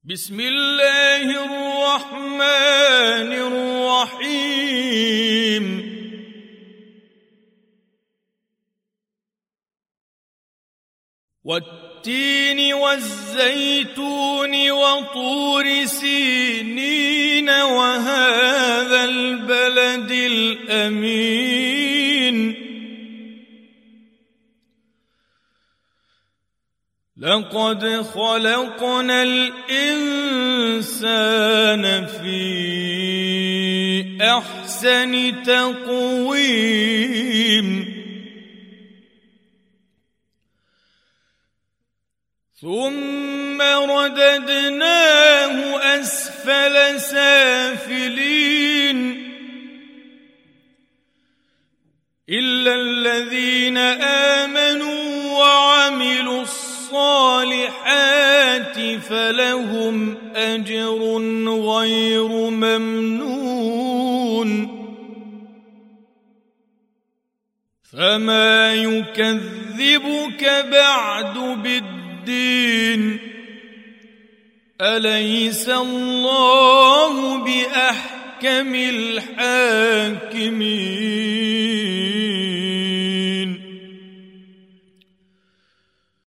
بسم الله الرحمن الرحيم والتين والزيتون وطور سينين وهذا البلد الأمين لقد خلقنا الإنسان في أحسن تقويم ثم رددناه أسفل سافلين إلا الذين آمنوا وعملوا الصالحات فلهم أجر غير ممنون فما يكذبك بعد بالدين أليس الله بأحكم الحاكمين